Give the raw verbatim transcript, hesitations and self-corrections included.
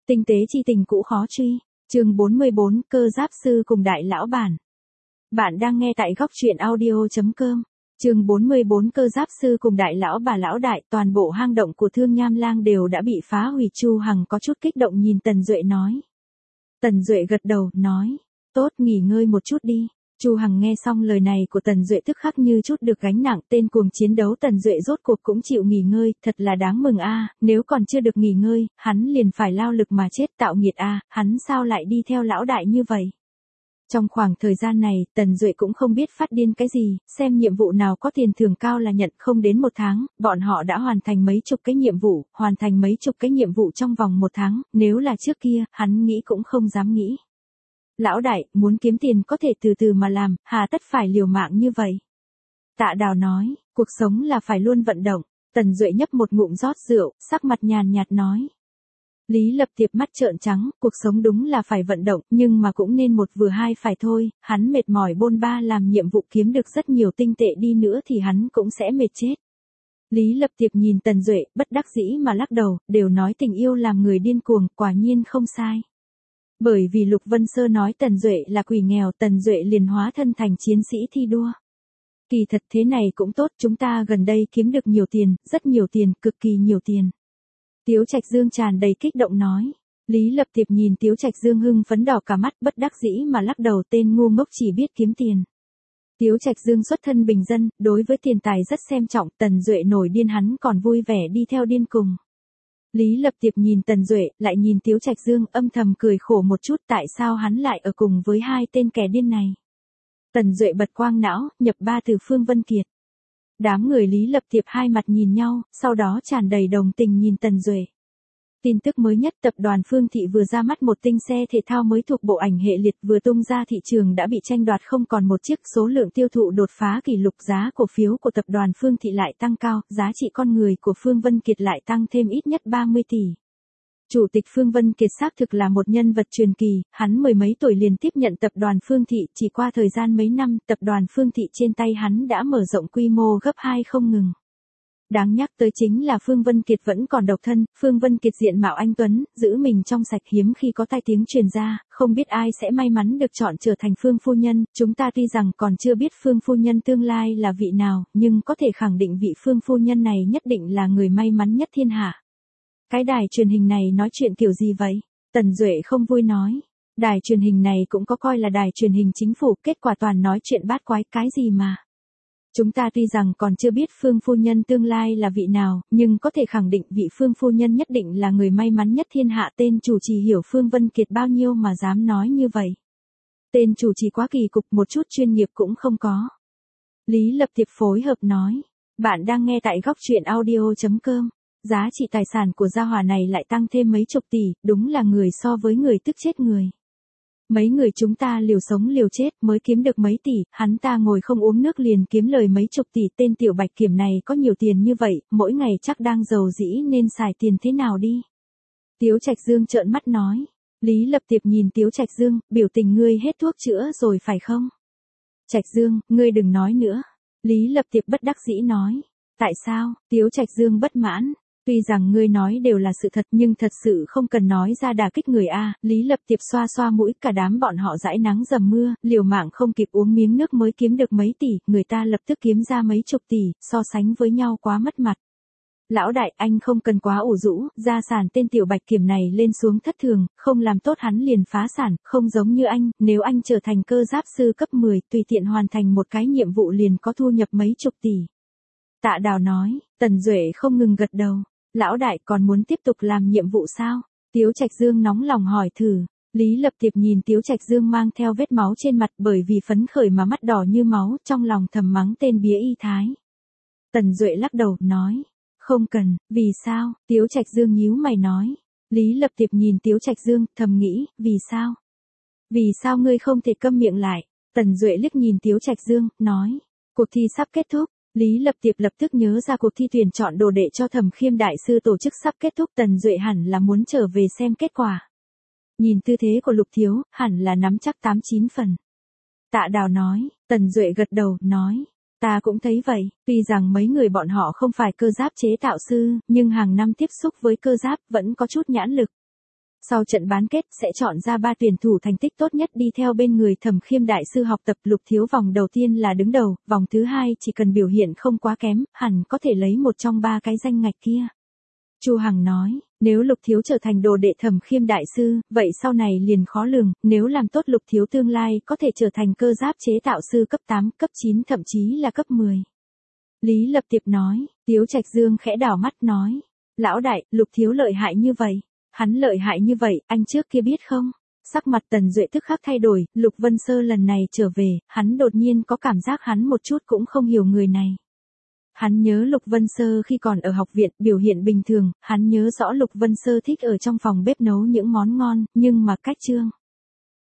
Tinh tế chi tình cũ khó truy. Chương bốn mươi bốn, cơ giáp sư cùng đại lão bản. Bạn đang nghe tại góc truyện audio chấm com. Chương bốn mươi bốn, cơ giáp sư cùng đại lão bà lão đại, toàn bộ hang động của Thương Nham Lang đều đã bị phá hủy. Chu Hằng có chút kích động nhìn Tần Duệ nói. Tần Duệ gật đầu, nói, tốt, nghỉ ngơi một chút đi. Chu Hằng nghe xong lời này của Tần Duệ tức khắc như chút được gánh nặng, tên cuồng chiến đấu Tần Duệ rốt cuộc cũng chịu nghỉ ngơi, thật là đáng mừng a, nếu còn chưa được nghỉ ngơi, hắn liền phải lao lực mà chết, tạo nghiệt a, hắn sao lại đi theo lão đại như vậy. Trong khoảng thời gian này, Tần Duệ cũng không biết phát điên cái gì, xem nhiệm vụ nào có tiền thưởng cao là nhận, không đến một tháng, bọn họ đã hoàn thành mấy chục cái nhiệm vụ, hoàn thành mấy chục cái nhiệm vụ trong vòng một tháng, nếu là trước kia, hắn nghĩ cũng không dám nghĩ. Lão đại, muốn kiếm tiền có thể từ từ mà làm, hà tất phải liều mạng như vậy. Tạ Đào nói, cuộc sống là phải luôn vận động. Tần Duệ nhấp một ngụm rót rượu, sắc mặt nhàn nhạt nói. Lý Lập Tiệp mắt trợn trắng, cuộc sống đúng là phải vận động, nhưng mà cũng nên một vừa hai phải thôi, hắn mệt mỏi bôn ba làm nhiệm vụ kiếm được rất nhiều tinh tệ đi nữa thì hắn cũng sẽ mệt chết. Lý Lập Tiệp nhìn Tần Duệ, bất đắc dĩ mà lắc đầu, đều nói tình yêu làm người điên cuồng, quả nhiên không sai. Bởi vì Lục Vân Sơ nói Tần Duệ là quỷ nghèo, Tần Duệ liền hóa thân thành chiến sĩ thi đua. Kỳ thật thế này cũng tốt, chúng ta gần đây kiếm được nhiều tiền, rất nhiều tiền, cực kỳ nhiều tiền. Tiếu Trạch Dương tràn đầy kích động nói. Lý Lập Tiệp nhìn Tiếu Trạch Dương hưng phấn đỏ cả mắt, bất đắc dĩ mà lắc đầu, tên ngu ngốc chỉ biết kiếm tiền. Tiếu Trạch Dương xuất thân bình dân, đối với tiền tài rất xem trọng, Tần Duệ nổi điên hắn còn vui vẻ đi theo điên cùng. Lý Lập Tiệp nhìn Tần Duệ, lại nhìn Tiếu Trạch Dương, âm thầm cười khổ một chút, tại sao hắn lại ở cùng với hai tên kẻ điên này. Tần Duệ bật quang não, nhập ba từ Phương Vân Kiệt. Đám người Lý Lập Tiệp hai mặt nhìn nhau, sau đó tràn đầy đồng tình nhìn Tần Duệ. Tin tức mới nhất, tập đoàn Phương Thị vừa ra mắt một tinh xe thể thao mới thuộc bộ ảnh hệ liệt vừa tung ra thị trường đã bị tranh đoạt không còn một chiếc, số lượng tiêu thụ đột phá kỷ lục, giá cổ phiếu của tập đoàn Phương Thị lại tăng cao, giá trị con người của Phương Vân Kiệt lại tăng thêm ít nhất ba mươi tỷ. Chủ tịch Phương Vân Kiệt xác thực là một nhân vật truyền kỳ, hắn mười mấy tuổi liền tiếp nhận tập đoàn Phương Thị, chỉ qua thời gian mấy năm, tập đoàn Phương Thị trên tay hắn đã mở rộng quy mô gấp hai không ngừng. Đáng nhắc tới chính là Phương Vân Kiệt vẫn còn độc thân, Phương Vân Kiệt diện mạo anh tuấn, giữ mình trong sạch, hiếm khi có tai tiếng truyền ra, không biết ai sẽ may mắn được chọn trở thành Phương phu nhân, chúng ta tuy rằng còn chưa biết Phương phu nhân tương lai là vị nào, nhưng có thể khẳng định vị Phương phu nhân này nhất định là người may mắn nhất thiên hạ. Cái đài truyền hình này nói chuyện kiểu gì vậy? Tần Duệ không vui nói. Đài truyền hình này cũng có coi là đài truyền hình chính phủ, kết quả toàn nói chuyện bát quái, cái gì mà. Chúng ta tuy rằng còn chưa biết Phương phu nhân tương lai là vị nào, nhưng có thể khẳng định vị Phương phu nhân nhất định là người may mắn nhất thiên hạ. Tên chủ trì hiểu Phương Vân Kiệt bao nhiêu mà dám nói như vậy. Tên chủ trì quá kỳ cục, một chút chuyên nghiệp cũng không có. Lý Lập Tiệp phối hợp nói. Bạn đang nghe tại góc truyện audio chấm com. Giá trị tài sản của gia hỏa này lại tăng thêm mấy chục tỷ, đúng là người so với người tức chết người. Mấy người chúng ta liều sống liều chết mới kiếm được mấy tỷ, hắn ta ngồi không uống nước liền kiếm lời mấy chục tỷ, tên tiểu bạch kiểm này có nhiều tiền như vậy, mỗi ngày chắc đang giàu dĩ nên xài tiền thế nào đi. Tiếu Trạch Dương trợn mắt nói. Lý Lập Tiệp nhìn Tiếu Trạch Dương, biểu tình ngươi hết thuốc chữa rồi phải không? Trạch Dương, ngươi đừng nói nữa. Lý Lập Tiệp bất đắc dĩ nói. Tại sao? Tiếu Trạch Dương bất mãn. Tuy rằng ngươi nói đều là sự thật nhưng thật sự không cần nói ra đả kích người a. Lý Lập Tiệp xoa xoa mũi, cả đám bọn họ dãi nắng dầm mưa, liều mạng không kịp uống miếng nước mới kiếm được mấy tỷ, người ta lập tức kiếm ra mấy chục tỷ, so sánh với nhau quá mất mặt. Lão đại, anh không cần quá ủ rũ, gia sản tên tiểu bạch kiểm này lên xuống thất thường, không làm tốt hắn liền phá sản, không giống như anh, nếu anh trở thành cơ giáp sư cấp mười, tùy tiện hoàn thành một cái nhiệm vụ liền có thu nhập mấy chục tỷ. Tạ Đào nói. Tần Duệ không ngừng gật đầu. Lão đại còn muốn tiếp tục làm nhiệm vụ sao? Tiếu Trạch Dương nóng lòng hỏi thử. Lý Lập Tiệp nhìn Tiếu Trạch Dương mang theo vết máu trên mặt, bởi vì phấn khởi mà mắt đỏ như máu, trong lòng thầm mắng tên bía y thái. Tần Duệ lắc đầu, nói. Không cần, vì sao? Tiếu Trạch Dương nhíu mày nói. Lý Lập Tiệp nhìn Tiếu Trạch Dương, thầm nghĩ, vì sao? Vì sao ngươi không thể câm miệng lại? Tần Duệ liếc nhìn Tiếu Trạch Dương, nói. Cuộc thi sắp kết thúc. Lý Lập Tiệp lập tức nhớ ra cuộc thi tuyển chọn đồ đệ cho Thẩm Khiêm đại sư tổ chức sắp kết thúc, Tần Duệ hẳn là muốn trở về xem kết quả. Nhìn tư thế của Lục Thiếu, hẳn là nắm chắc tám chín phần. Tạ Đào nói. Tần Duệ gật đầu, nói. Ta cũng thấy vậy, tuy rằng mấy người bọn họ không phải cơ giáp chế tạo sư, nhưng hàng năm tiếp xúc với cơ giáp vẫn có chút nhãn lực. Sau trận bán kết sẽ chọn ra ba tuyển thủ thành tích tốt nhất đi theo bên người Thẩm Khiêm đại sư học tập. Lục Thiếu vòng đầu tiên là đứng đầu, vòng thứ hai chỉ cần biểu hiện không quá kém, hẳn có thể lấy một trong ba cái danh ngạch kia. Chu Hằng nói, nếu Lục Thiếu trở thành đồ đệ Thẩm Khiêm đại sư, vậy sau này liền khó lường, nếu làm tốt Lục Thiếu tương lai có thể trở thành cơ giáp chế tạo sư cấp tám, cấp chín thậm chí là cấp mười. Lý Lập Tiệp nói, Tiếu Trạch Dương khẽ đảo mắt nói, lão đại, Lục Thiếu lợi hại như vậy. Hắn lợi hại như vậy, anh trước kia biết không? Sắc mặt Tần Duệ tức khắc thay đổi, Lục Vân Sơ lần này trở về, hắn đột nhiên có cảm giác hắn một chút cũng không hiểu người này. Hắn nhớ Lục Vân Sơ khi còn ở học viện, biểu hiện bình thường, hắn nhớ rõ Lục Vân Sơ thích ở trong phòng bếp nấu những món ngon, nhưng mà cách Trương